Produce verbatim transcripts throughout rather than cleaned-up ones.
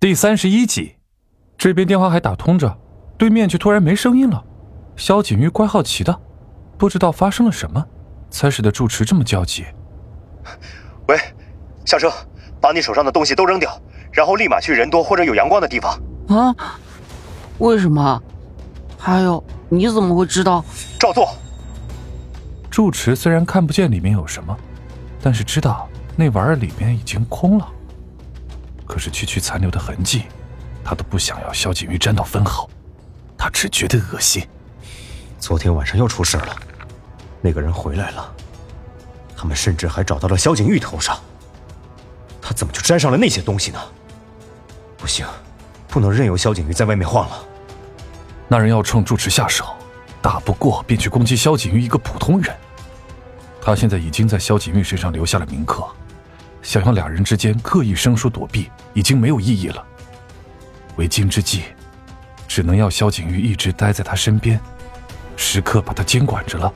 第三十一集，这边电话还打通着，对面却突然没声音了。萧景玉怪好奇的，不知道发生了什么，才使得住持这么焦急。 喂，下车，把你手上的东西都扔掉，然后立马去人多或者有阳光的地方。 啊？为什么？还有，你怎么会知道？ 照做。 住持虽然看不见里面有什么，但是知道那玩意儿里面已经空了。可是区区残留的痕迹，他都不想要萧景玉沾到分毫，他只觉得恶心。 昨天晚上又出事了，那个人回来了，他们甚至还找到了萧景玉头上，他怎么就沾上了那些东西呢？不行，不能任由萧景玉在外面晃了。 那人要冲住持下手，打不过便去攻击萧景玉一个普通人。他现在已经在萧景玉身上留下了铭刻，想要两人之间刻意生疏躲避已经没有意义了。为今之计，只能要萧景玉一直待在他身边，时刻把他监管着了。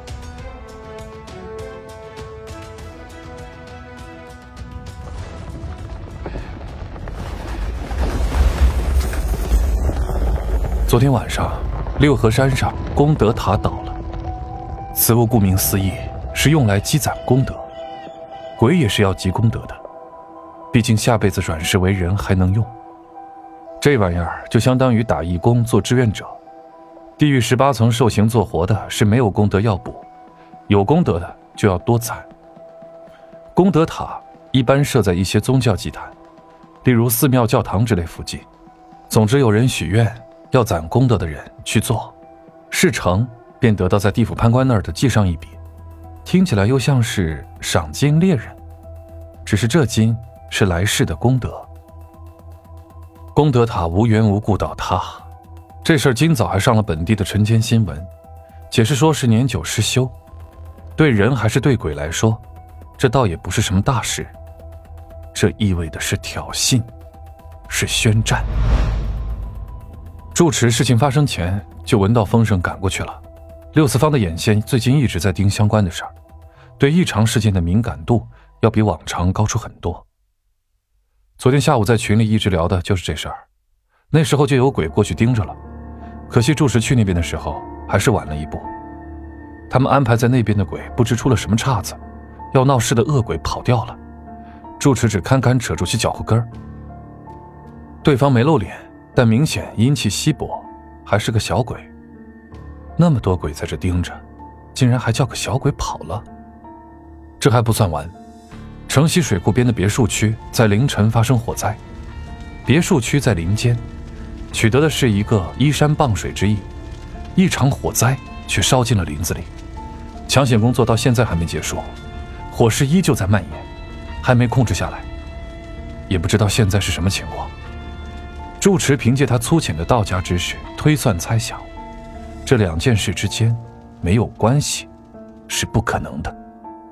昨天晚上，六合山上功德塔倒了。此物顾名思义，是用来积攒功德。鬼也是要积功德的，毕竟下辈子转世为人还能用。这玩意儿就相当于打义工做志愿者，地狱十八层受刑做活的是没有功德要补，有功德的就要多攒。功德塔一般设在一些宗教祭坛，例如寺庙、教堂之类附近。总之有人许愿要攒功德的人去做，事成便得到在地府判官那儿的记上一笔，听起来又像是赏金猎人，只是这金是来世的功德。功德塔无缘无故倒塌，这事儿今早还上了本地的晨间新闻，解释说是年久失修，对人还是对鬼来说，这倒也不是什么大事，这意味的是挑衅，是宣战。住持事情发生前就闻到风声赶过去了，六四方的眼线最近一直在盯相关的事儿，对异常事件的敏感度要比往常高出很多。昨天下午在群里一直聊的就是这事儿，那时候就有鬼过去盯着了，可惜住持去那边的时候还是晚了一步。他们安排在那边的鬼不知出了什么岔子，要闹事的恶鬼跑掉了，住持只堪堪扯住其脚后跟儿。对方没露脸，但明显阴气稀薄，还是个小鬼。那么多鬼在这盯着，竟然还叫个小鬼跑了。这还不算完，城西水库边的别墅区在凌晨发生火灾，别墅区在林间，取得的是一个依山傍水之意，一场火灾却烧进了林子里。抢险工作到现在还没结束，火势依旧在蔓延，还没控制下来，也不知道现在是什么情况。住持凭借他粗浅的道家知识推算猜想，这两件事之间没有关系是不可能的。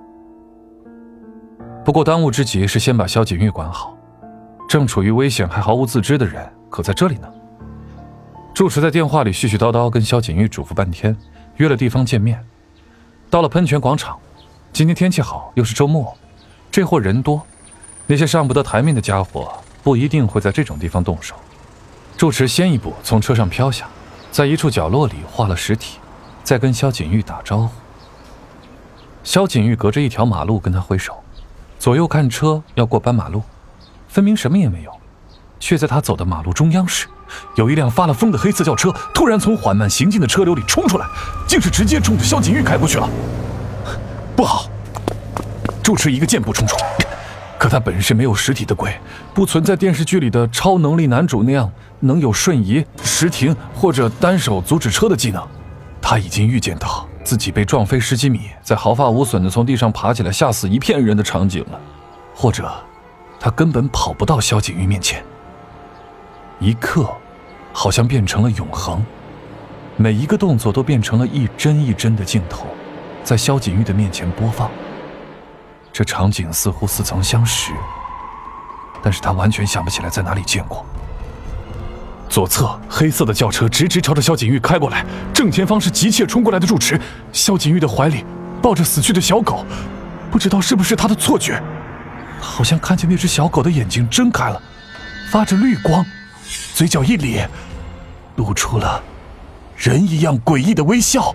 不过当务之急是先把萧景玉管好，正处于危险还毫无自知的人可在这里呢。住持在电话里絮絮叨叨跟萧景玉嘱咐半天，约了地方见面。到了喷泉广场，今天天气好，又是周末，这货人多，那些上不得台面的家伙不一定会在这种地方动手。住持先一步从车上飘下，在一处角落里画了实体，再跟萧景玉打招呼。萧景玉隔着一条马路跟他挥手，左右看车要过斑马路，分明什么也没有，却在他走的马路中央时，有一辆发了疯的黑色轿车突然从缓慢行进的车流里冲出来，竟是直接冲着萧景玉开过去了。不好！住持一个箭步冲出，可他本是没有实体的鬼，不存在电视剧里的超能力男主那样能有瞬移、实停或者单手阻止车的技能。他已经预见到自己被撞飞十几米，再毫发无损地从地上爬起来吓死一片人的场景了，或者他根本跑不到萧景玉面前。一刻好像变成了永恒，每一个动作都变成了一帧一帧的镜头，在萧景玉的面前播放。这场景似乎似曾相识，但是他完全想不起来在哪里见过。左侧黑色的轿车直直朝着萧景玉开过来，正前方是急切冲过来的住持，萧景玉的怀里抱着死去的小狗，不知道是不是他的错觉，好像看见那只小狗的眼睛睁开了， 发着绿光，嘴角一咧，露出了人一样诡异的微笑。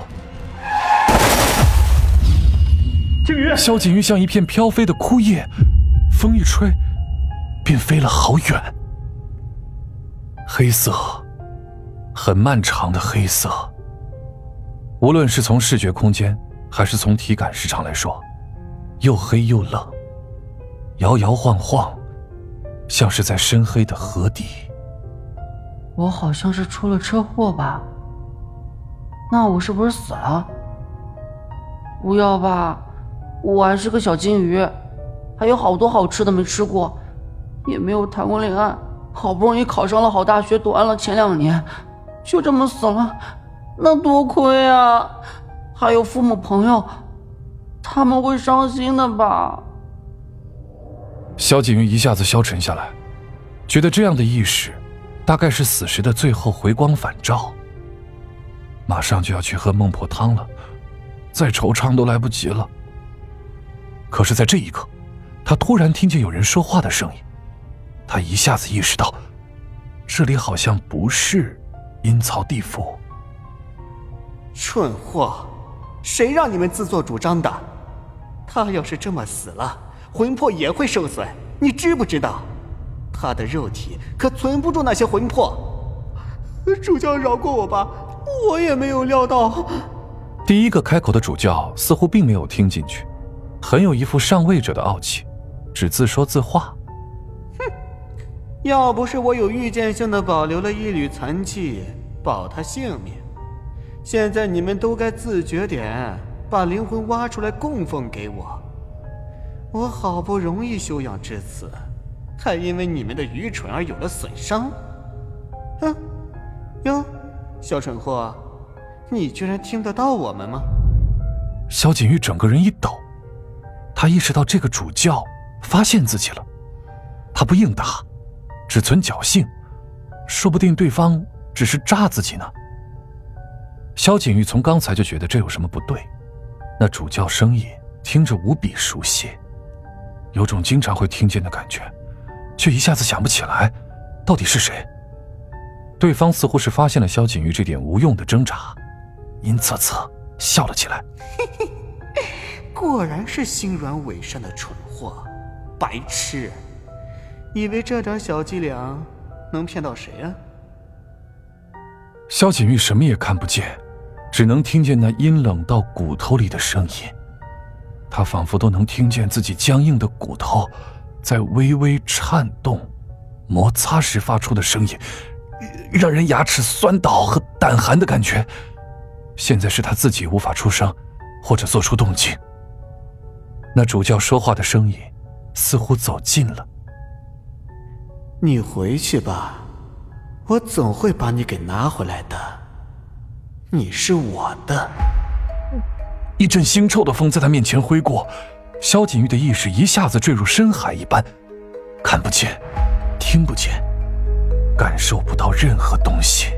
景瑜， 萧景瑜像一片飘飞的枯叶，风一吹，便飞了好远。黑色，很漫长的黑色。无论是从视觉空间，还是从体感时长来说，又黑又冷，摇摇晃晃，像是在深黑的河底。 我好像是出了车祸吧？那我是不是死了？不要吧，我还是个小金鱼，还有好多好吃的没吃过，也没有谈过恋爱，好不容易考上了好大学，读完了前两年，就这么死了，那多亏啊！还有父母朋友，他们会伤心的吧？ 萧景瑜一下子消沉下来，觉得这样的意识大概是死时的最后回光返照。马上就要去喝孟婆汤了，再惆怅都来不及了。可是在这一刻，他突然听见有人说话的声音，他一下子意识到，这里好像不是阴曹地府。 蠢货，谁让你们自作主张的？他要是这么死了，魂魄也会受损，你知不知道？他的肉体可存不住那些魂魄。主教饶过我吧，我也没有料到。 第一个开口的主教似乎并没有听进去，很有一副上位者的傲气，只自说自话。 哼，要不是我有预见性的保留了一缕残气，保他性命，现在你们都该自觉点，把灵魂挖出来供奉给我。我好不容易休养至此，还因为你们的愚蠢而有了损伤。哼，哟，小蠢货，你居然听得到我们吗？ 萧景瑜整个人一抖，他意识到这个主教发现自己了，他不应答，只存侥幸，说不定对方只是诈自己呢。萧景瑜从刚才就觉得这有什么不对，那主教声音听着无比熟悉，有种经常会听见的感觉，却一下子想不起来到底是谁。对方似乎是发现了萧景瑜这点无用的挣扎，阴恻恻笑了起来。 果然是心软伪善的蠢货，白痴！以为这点小伎俩能骗到谁啊？ 萧景瑜什么也看不见，只能听见那阴冷到骨头里的声音。他仿佛都能听见自己僵硬的骨头在微微颤动，摩擦时发出的声音，让人牙齿酸倒和胆寒的感觉。现在是他自己无法出声或者做出动静。那主教说话的声音似乎走近了。 你回去吧，我总会把你给拿回来的，你是我的。 一阵腥臭的风在他面前挥过，萧景瑜的意识一下子坠入深海一般，看不见，听不见，感受不到任何东西。